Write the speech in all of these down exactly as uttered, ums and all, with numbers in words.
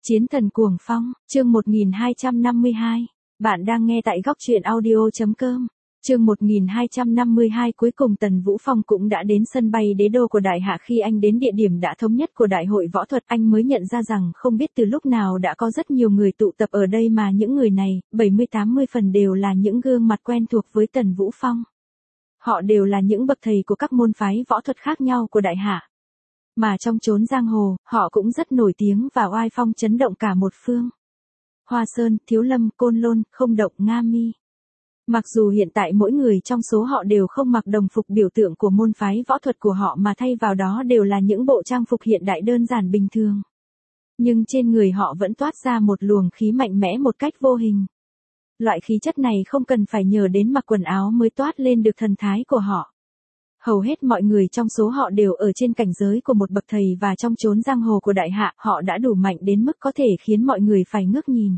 Chiến thần cuồng phong, chương một nghìn hai trăm năm mươi hai. Bạn đang nghe tại góc truyện audio.com. Chương một nghìn hai trăm năm mươi hai. Cuối cùng Tần Vũ Phong cũng đã đến sân bay đế đô của Đại Hạ. Khi anh đến địa điểm đã thống nhất của Đại hội võ thuật, anh mới nhận ra rằng không biết từ lúc nào đã có rất nhiều người tụ tập ở đây, mà những người này, bảy mươi tám mươi phần đều là những gương mặt quen thuộc với Tần Vũ Phong. Họ đều là những bậc thầy của các môn phái võ thuật khác nhau của Đại Hạ. Mà trong chốn giang hồ, họ cũng rất nổi tiếng và oai phong chấn động cả một phương. Hoa Sơn, Thiếu Lâm, Côn Lôn, Không Động, Nga Mi. Mặc dù hiện tại mỗi người trong số họ đều không mặc đồng phục biểu tượng của môn phái võ thuật của họ, mà thay vào đó đều là những bộ trang phục hiện đại đơn giản bình thường. Nhưng trên người họ vẫn toát ra một luồng khí mạnh mẽ một cách vô hình. Loại khí chất này không cần phải nhờ đến mặc quần áo mới toát lên được thần thái của họ. Hầu hết mọi người trong số họ đều ở trên cảnh giới của một bậc thầy, và trong chốn giang hồ của Đại Hạ, họ đã đủ mạnh đến mức có thể khiến mọi người phải ngước nhìn.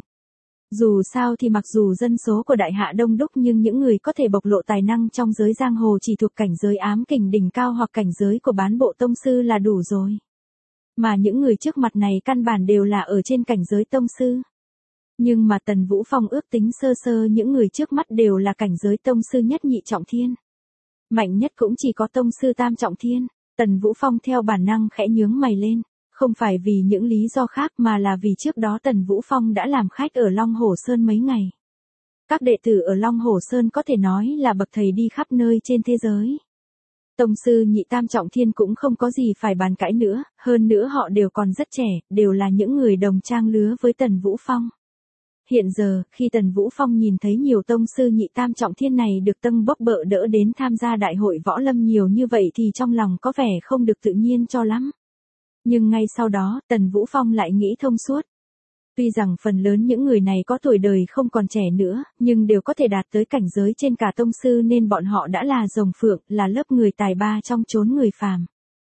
Dù sao thì mặc dù dân số của Đại Hạ đông đúc, nhưng những người có thể bộc lộ tài năng trong giới giang hồ chỉ thuộc cảnh giới ám kình đỉnh cao hoặc cảnh giới của bán bộ tông sư là đủ rồi. Mà những người trước mặt này căn bản đều là ở trên cảnh giới tông sư. Nhưng mà Tần Vũ Phong ước tính sơ sơ những người trước mắt đều là cảnh giới tông sư nhất nhị trọng thiên. Mạnh nhất cũng chỉ có tông sư tam trọng thiên. Tần Vũ Phong theo bản năng khẽ nhướng mày lên, không phải vì những lý do khác mà là vì trước đó Tần Vũ Phong đã làm khách ở Long Hổ Sơn mấy ngày. Các đệ tử ở Long Hổ Sơn có thể nói là bậc thầy đi khắp nơi trên thế giới. Tông sư nhị tam trọng thiên cũng không có gì phải bàn cãi nữa, hơn nữa họ đều còn rất trẻ, đều là những người đồng trang lứa với Tần Vũ Phong. Hiện giờ, khi Tần Vũ Phong nhìn thấy nhiều tông sư nhị tam trọng thiên này được tâng bốc bợ đỡ đến tham gia đại hội võ lâm nhiều như vậy thì trong lòng có vẻ không được tự nhiên cho lắm. Nhưng ngay sau đó, Tần Vũ Phong lại nghĩ thông suốt. Tuy rằng phần lớn những người này có tuổi đời không còn trẻ nữa, nhưng đều có thể đạt tới cảnh giới trên cả tông sư, nên bọn họ đã là rồng phượng, là lớp người tài ba trong chốn người phàm.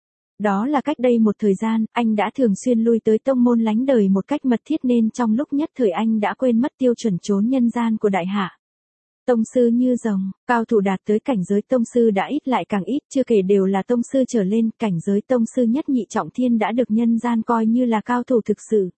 Đó là cách đây một thời gian, anh đã thường xuyên lui tới tông môn lánh đời một cách mật thiết, nên trong lúc nhất thời anh đã quên mất tiêu chuẩn chốn nhân gian của Đại Hạ. Tông sư như rồng, cao thủ đạt tới cảnh giới tông sư đã ít lại càng ít, chưa kể đều là tông sư trở lên, cảnh giới tông sư nhất nhị trọng thiên đã được nhân gian coi như là cao thủ thực sự.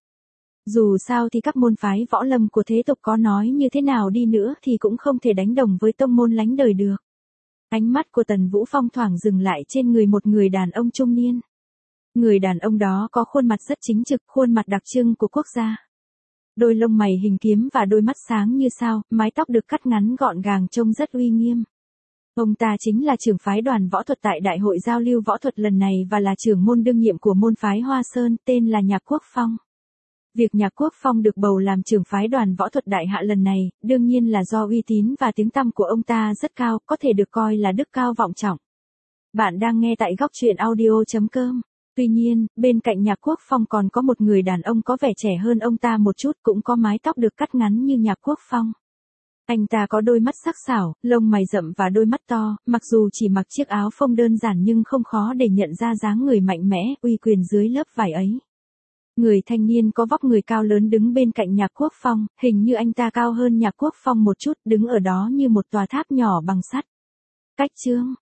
Dù sao thì các môn phái võ lâm của thế tục có nói như thế nào đi nữa thì cũng không thể đánh đồng với tông môn lánh đời được. Ánh mắt của Tần Vũ Phong thoảng dừng lại trên người một người đàn ông trung niên. Người đàn ông đó có khuôn mặt rất chính trực, khuôn mặt đặc trưng của quốc gia. Đôi lông mày hình kiếm và đôi mắt sáng như sao, mái tóc được cắt ngắn gọn gàng trông rất uy nghiêm. Ông ta chính là trưởng phái đoàn võ thuật tại Đại hội giao lưu võ thuật lần này và là trưởng môn đương nhiệm của môn phái Hoa Sơn, tên là Nhạc Quốc Phong. Việc Nhạc Quốc Phong được bầu làm trưởng phái đoàn võ thuật Đại Hạ lần này, đương nhiên là do uy tín và tiếng tăm của ông ta rất cao, có thể được coi là đức cao vọng trọng. Bạn đang nghe tại góc truyện audio.com. Tuy nhiên, bên cạnh Nhạc Quốc Phong còn có một người đàn ông có vẻ trẻ hơn ông ta một chút, cũng có mái tóc được cắt ngắn như Nhạc Quốc Phong. Anh ta có đôi mắt sắc sảo, lông mày rậm và đôi mắt to, mặc dù chỉ mặc chiếc áo phông đơn giản nhưng không khó để nhận ra dáng người mạnh mẽ, uy quyền dưới lớp vải ấy. Người thanh niên có vóc người cao lớn đứng bên cạnh Nhạc Quốc Phong, hình như anh ta cao hơn Nhạc Quốc Phong một chút, đứng ở đó như một tòa tháp nhỏ bằng sắt. Cách chương,